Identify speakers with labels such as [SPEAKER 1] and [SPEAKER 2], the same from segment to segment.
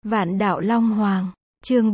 [SPEAKER 1] Vạn đạo Long Hoàng, chương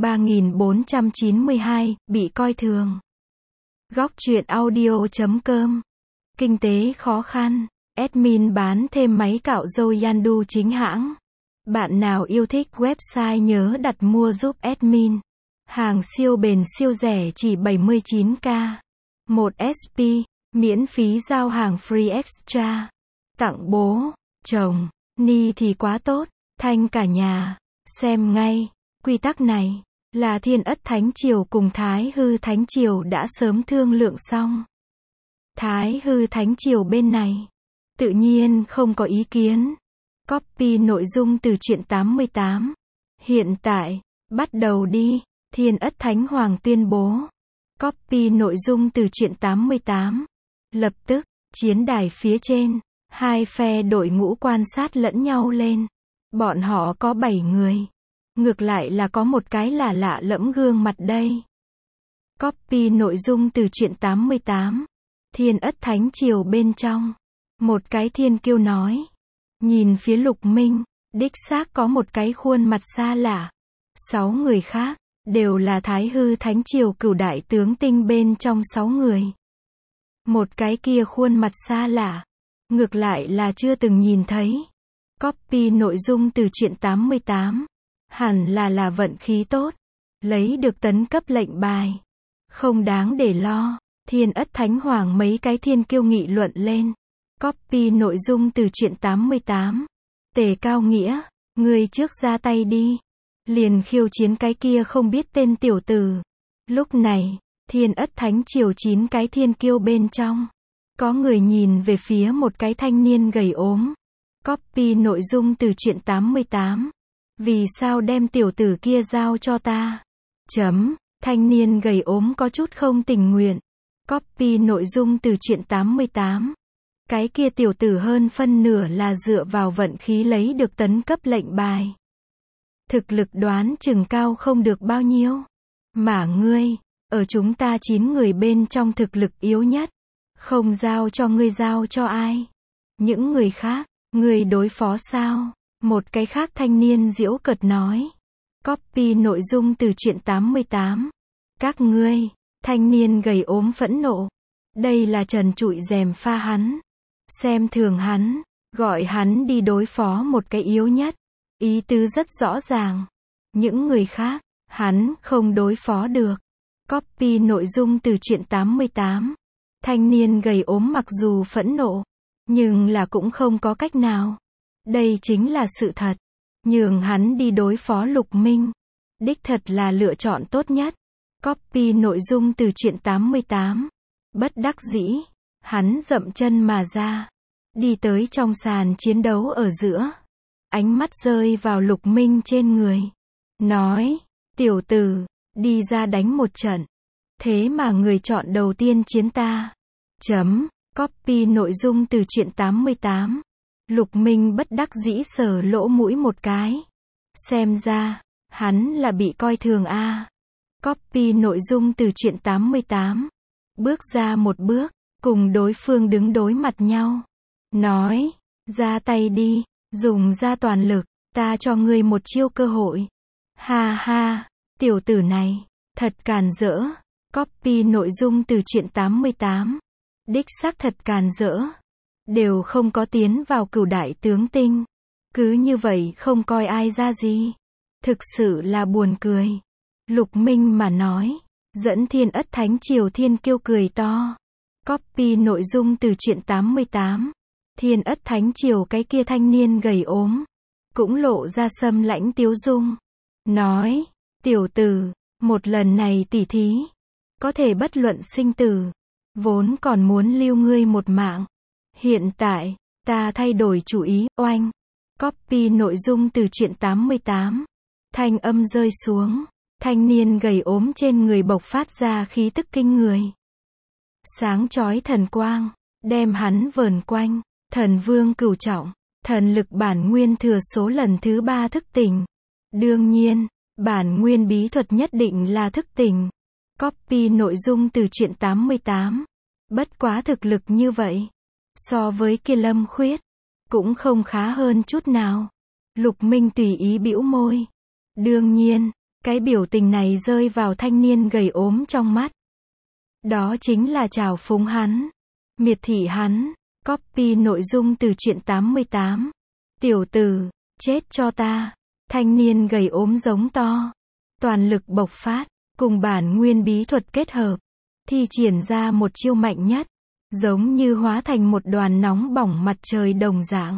[SPEAKER 1] 3492, bị coi thường. Góc truyện audio.com. Kinh tế khó khăn, admin bán thêm máy cạo râu Yandu chính hãng. Bạn nào yêu thích website nhớ đặt mua giúp admin. Hàng siêu bền siêu rẻ chỉ 79k. 1 SP, miễn phí giao hàng free extra. Tặng bố, chồng, ni thì quá tốt, thanh cả nhà. Xem ngay, quy tắc này là Thiên Ất Thánh Triều cùng Thái Hư Thánh Triều đã sớm thương lượng xong. Thái Hư Thánh Triều bên này tự nhiên không có ý kiến. Copy nội dung từ truyện 88. Hiện tại, bắt đầu đi. Thiên Ất Thánh Hoàng tuyên bố. Copy nội dung từ truyện 88. Lập tức, chiến đài phía trên, hai phe đội ngũ quan sát lẫn nhau lên. Bọn họ có 7 người. Ngược lại là có một cái là lạ lẫm gương mặt đây. Copy nội dung từ truyện 88. Thiên Ất Thánh Triều bên trong. Một cái thiên kiêu nói. Nhìn phía Lục Minh, đích xác có một cái khuôn mặt xa lạ. 6 người khác, đều là Thái Hư Thánh Triều cửu đại tướng tinh bên trong 6 người. Một cái kia khuôn mặt xa lạ. Ngược lại là chưa từng nhìn thấy. Copy nội dung từ truyện 88. Hẳn là vận khí tốt. Lấy được tấn cấp lệnh bài. Không đáng để lo. Thiên Ất Thánh Hoàng mấy cái thiên kiêu nghị luận lên. Copy nội dung từ truyện 88. Tề Cao Nghĩa, người trước ra tay đi. Liền khiêu chiến cái kia không biết tên tiểu tử. Lúc này, Thiên Ất Thánh Triều 9 cái thiên kiêu bên trong. Có người nhìn về phía một cái thanh niên gầy ốm. Copy nội dung từ truyện 88. Vì sao đem tiểu tử kia giao cho ta? Thanh niên gầy ốm có chút không tình nguyện. Copy nội dung từ truyện 88. Cái kia tiểu tử hơn phân nửa là dựa vào vận khí lấy được tấn cấp lệnh bài. Thực lực đoán chừng cao không được bao nhiêu. Mà ngươi, ở chúng ta 9 người bên trong thực lực yếu nhất. Không giao cho ngươi giao cho ai? Những người khác, ngươi đối phó sao? Một cái khác thanh niên giễu cợt nói. Copy nội dung từ truyện 88. Các ngươi, thanh niên gầy ốm phẫn nộ. Đây là trần trụi rèm pha hắn. Xem thường hắn, gọi hắn đi đối phó một cái yếu nhất. Ý tứ rất rõ ràng. Những người khác, hắn không đối phó được. Copy nội dung từ truyện 88. Thanh niên gầy ốm mặc dù phẫn nộ, nhưng là cũng không có cách nào. Đây chính là sự thật. Nhường hắn đi đối phó Lục Minh. Đích thật là lựa chọn tốt nhất. Copy nội dung từ truyện 88. Bất đắc dĩ, hắn dậm chân mà ra. Đi tới trong sàn chiến đấu ở giữa. Ánh mắt rơi vào Lục Minh trên người. Nói, tiểu tử, đi ra đánh một trận. Thế mà người chọn đầu tiên chiến ta. Copy nội dung từ truyện 88. Lục Minh bất đắc dĩ sờ lỗ mũi một cái. Xem ra, hắn là bị coi thường a. Copy nội dung từ truyện 88. Bước ra một bước, cùng đối phương đứng đối mặt nhau. Nói, ra tay đi, dùng ra toàn lực, ta cho ngươi một chiêu cơ hội. Ha ha, tiểu tử này, thật càn rỡ. Copy nội dung từ truyện 88. Đích xác thật càn rỡ. Đều không có tiến vào cửu đại tướng tinh. Cứ như vậy không coi ai ra gì. Thực sự là buồn cười. Lục Minh mà nói. Dẫn Thiên Ất Thánh Triều thiên kiêu cười to. Copy nội dung từ truyện 88. Thiên Ất Thánh Triều cái kia thanh niên gầy ốm. Cũng lộ ra sâm lãnh tiếu dung. Nói, tiểu tử, một lần này tỉ thí. Có thể bất luận sinh tử. Vốn còn muốn lưu ngươi một mạng. Hiện tại, ta thay đổi chủ ý, oanh. Copy nội dung từ truyện 88. Thanh âm rơi xuống. Thanh niên gầy ốm trên người bộc phát ra khí tức kinh người. Sáng chói thần quang, đem hắn vờn quanh. Thần vương cửu trọng, thần lực bản nguyên thừa số lần thứ 3 thức tỉnh. Đương nhiên, bản nguyên bí thuật nhất định là thức tỉnh. Copy nội dung từ truyện 88. Bất quá thực lực như vậy. So với kia Lâm Khuyết, cũng không khá hơn chút nào. Lục Minh tùy ý bĩu môi. Đương nhiên, cái biểu tình này rơi vào thanh niên gầy ốm trong mắt. Đó chính là trào phúng hắn, miệt thị hắn. Copy nội dung từ truyện 88. Tiểu tử, chết cho ta. Thanh niên gầy ốm giống to. Toàn lực bộc phát, cùng bản nguyên bí thuật kết hợp. Thi triển ra một chiêu mạnh nhất. Giống như hóa thành một đoàn nóng bỏng mặt trời đồng dạng.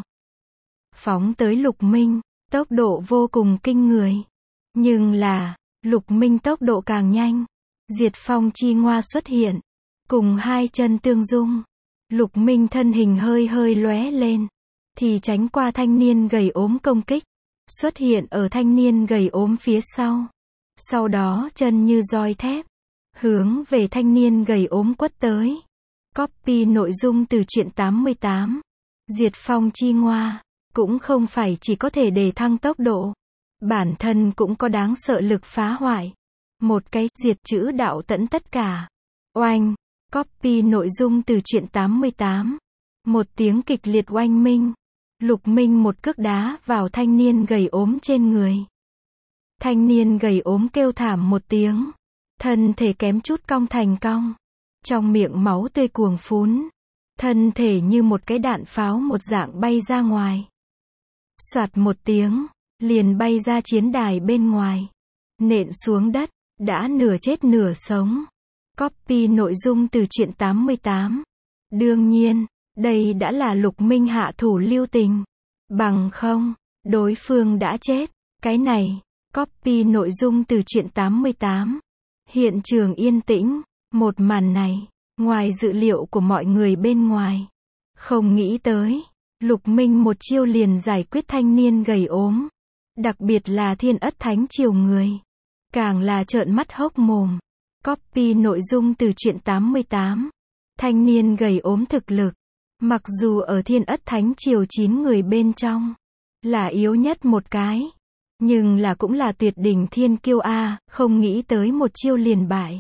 [SPEAKER 1] Phóng tới Lục Minh, tốc độ vô cùng kinh người. Nhưng là, Lục Minh tốc độ càng nhanh. Diệt phong chi ngoa xuất hiện. Cùng hai chân tương dung. Lục Minh thân hình hơi hơi lóe lên. Thì tránh qua thanh niên gầy ốm công kích. Xuất hiện ở thanh niên gầy ốm phía sau. Sau đó chân như roi thép. Hướng về thanh niên gầy ốm quất tới. Copy nội dung từ truyện 88. Diệt phong chi ngoa. Cũng không phải chỉ có thể để thăng tốc độ. Bản thân cũng có đáng sợ lực phá hoại. Một cái diệt chữ đạo tận tất cả. Oanh. Copy nội dung từ truyện 88. Một tiếng kịch liệt oanh minh. Lục Minh một cước đá vào thanh niên gầy ốm trên người. Thanh niên gầy ốm kêu thảm một tiếng. Thân thể kém chút cong thành cong. Trong miệng máu tươi cuồng phún. Thân thể như một cái đạn pháo một dạng bay ra ngoài. Soạt một tiếng, liền bay ra chiến đài bên ngoài. Nện xuống đất, đã nửa chết nửa sống. Copy nội dung từ truyện 88. Đương nhiên, đây đã là Lục Minh hạ thủ lưu tình. Bằng không, đối phương đã chết. Cái này, copy nội dung từ truyện 88. Hiện trường yên tĩnh, một màn này, ngoài dự liệu của mọi người bên ngoài. Không nghĩ tới, Lục Minh một chiêu liền giải quyết thanh niên gầy ốm. Đặc biệt là Thiên Ất Thánh Triều người. Càng là trợn mắt hốc mồm. Copy nội dung từ truyện 88. Thanh niên gầy ốm thực lực. Mặc dù ở Thiên Ất Thánh Triều 9 người bên trong. Là yếu nhất một cái. Nhưng là cũng là tuyệt đỉnh thiên kiêu A, không nghĩ tới một chiêu liền bại.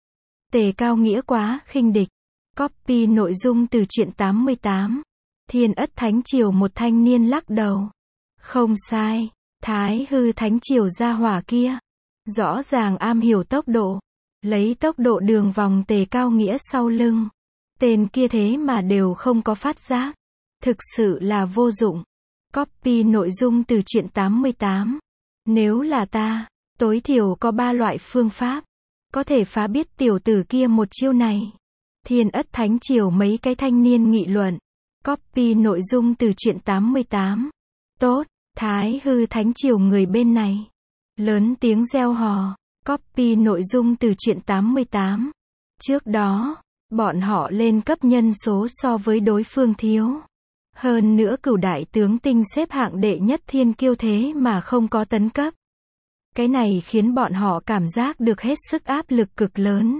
[SPEAKER 1] Tề Cao Nghĩa quá khinh địch. Copy nội dung từ truyện 88. Thiên Ất Thánh Triều một thanh niên lắc đầu. Không sai, Thái Hư Thánh Triều gia hỏa kia. Rõ ràng am hiểu tốc độ. Lấy tốc độ đường vòng Tề Cao Nghĩa sau lưng. Tên kia thế mà đều không có phát giác. Thực sự là vô dụng. Copy nội dung từ truyện 88. Nếu là ta, tối thiểu có 3 loại phương pháp. Có thể phá biết tiểu tử kia một chiêu này. Thiên Ất Thánh Triều mấy cái thanh niên nghị luận. Copy nội dung từ truyện 88. Tốt, Thái Hư Thánh Triều người bên này. Lớn tiếng reo hò. Copy nội dung từ truyện 88. Trước đó, bọn họ lên cấp nhân số so với đối phương thiếu. Hơn nữa Cửu đại tướng tinh xếp hạng đệ nhất thiên kiêu thế mà không có tấn cấp. Cái này khiến bọn họ cảm giác được hết sức áp lực cực lớn.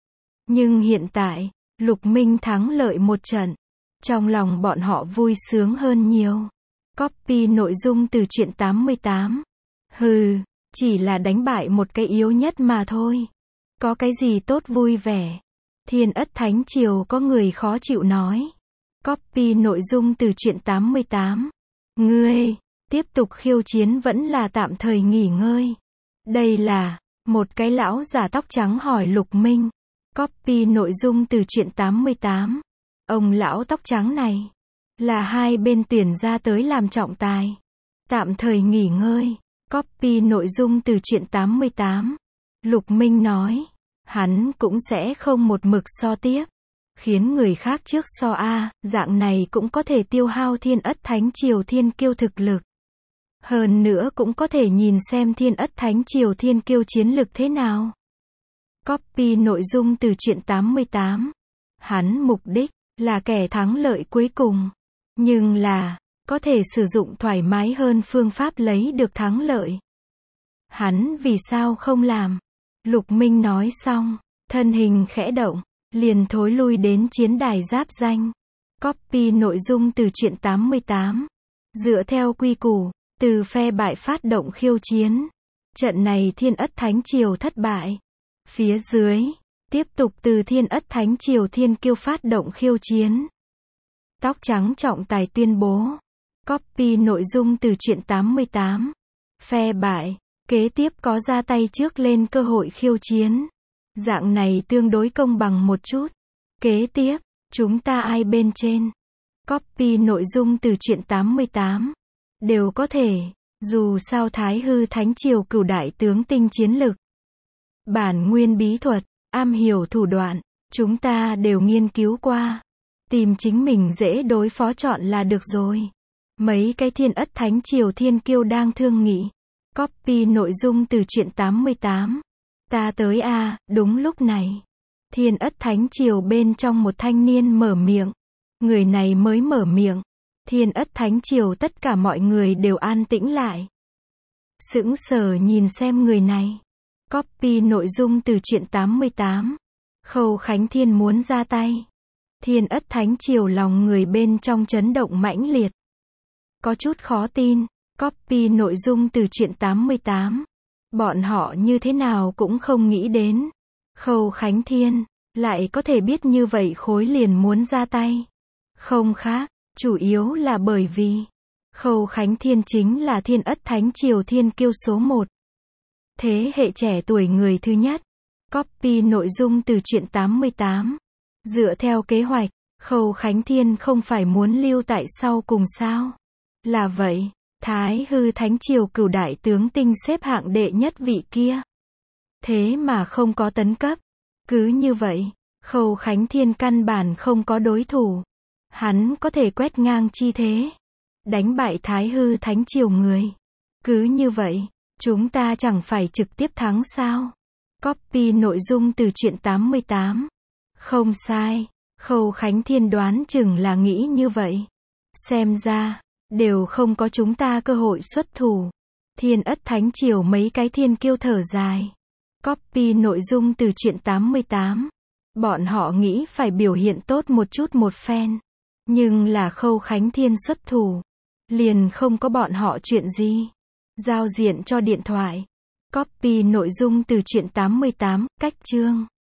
[SPEAKER 1] Nhưng hiện tại, Lục Minh thắng lợi một trận. Trong lòng bọn họ vui sướng hơn nhiều. Copy nội dung từ truyện 88. Hừ, chỉ là đánh bại một cái yếu nhất mà thôi. Có cái gì tốt vui vẻ. Thiên Ất Thánh Triều có người khó chịu nói. Copy nội dung từ truyện 88. Ngươi, tiếp tục khiêu chiến vẫn là tạm thời nghỉ ngơi. Đây là, một cái lão già tóc trắng hỏi Lục Minh. Copy nội dung từ truyện 88. Ông lão tóc trắng này, là hai bên tuyển ra tới làm trọng tài. Tạm thời nghỉ ngơi. Copy nội dung từ truyện 88. Lục Minh nói, hắn cũng sẽ không một mực so tiếp. Khiến người khác trước so A, dạng này cũng có thể tiêu hao Thiên Ất Thánh Triều thiên kiêu thực lực. Hơn nữa cũng có thể nhìn xem Thiên Ất Thánh Triều thiên kiêu chiến lực thế nào. Copy nội dung từ truyện 88. Hắn mục đích là kẻ thắng lợi cuối cùng. Nhưng là, có thể sử dụng thoải mái hơn phương pháp lấy được thắng lợi. Hắn vì sao không làm? Lục Minh nói xong, thân hình khẽ động, liền thối lui đến chiến đài giáp danh. Copy nội dung từ truyện 88. Dựa theo quy củ, từ phe bại phát động khiêu chiến. Trận này Thiên Ất Thánh Triều thất bại. Phía dưới, tiếp tục từ Thiên Ất Thánh Triều thiên kiêu phát động khiêu chiến. Tóc trắng trọng tài tuyên bố. Copy nội dung từ truyện 88. Phe bại, Kế tiếp có ra tay trước lên cơ hội khiêu chiến. Dạng này tương đối công bằng một chút. Kế tiếp, chúng ta ai bên trên? Copy nội dung từ truyện 88. Đều có thể, dù sao Thái Hư Thánh Triều cửu đại tướng tinh chiến lực. Bản nguyên bí thuật, am hiểu thủ đoạn, chúng ta đều nghiên cứu qua. Tìm chính mình dễ đối phó chọn là được rồi. Mấy cái Thiên Ất Thánh Triều thiên kiêu đang thương nghị. Copy nội dung từ truyện 88. Ta tới a, đúng lúc này. Thiên Ất Thánh Triều bên trong một thanh niên mở miệng. Người này mới mở miệng. Thiên Ất Thánh Triều tất cả mọi người đều an tĩnh lại. Sững sờ nhìn xem người này. Copy nội dung từ truyện 88. Khâu Khánh Thiên muốn ra tay. Thiên Ất Thánh Triều lòng người bên trong chấn động mãnh liệt. Có chút khó tin. Copy nội dung từ truyện 88. Bọn họ như thế nào cũng không nghĩ đến. Khâu Khánh Thiên lại có thể biết như vậy khối liền muốn ra tay. Không khác, chủ yếu là bởi vì Khâu Khánh Thiên chính là Thiên Ất Thánh Triều thiên kiêu số 1. Thế hệ trẻ tuổi người thứ nhất. Copy nội dung từ truyện 88. Dựa theo kế hoạch, Khâu Khánh Thiên không phải muốn lưu tại sau cùng sao? Là vậy, Thái Hư Thánh Triều cửu đại tướng tinh xếp hạng đệ nhất vị kia. Thế mà không có tấn cấp. Cứ như vậy, Khâu Khánh Thiên căn bản không có đối thủ. Hắn có thể quét ngang chi thế. Đánh bại Thái Hư Thánh Triều người. Cứ như vậy, chúng ta chẳng phải trực tiếp thắng sao? Copy nội dung từ truyện 88. Không sai, Khâu Khánh Thiên đoán chừng là nghĩ như vậy. Xem ra, đều không có chúng ta cơ hội xuất thủ. Thiên Ất Thánh Triều mấy cái thiên kiêu thở dài. Copy nội dung từ truyện 88. Bọn họ nghĩ phải biểu hiện tốt một chút một phen. Nhưng là Khâu Khánh Thiên xuất thủ. Liền không có bọn họ chuyện gì. Giao diện cho điện thoại. Copy nội dung từ truyện 88, cách chương.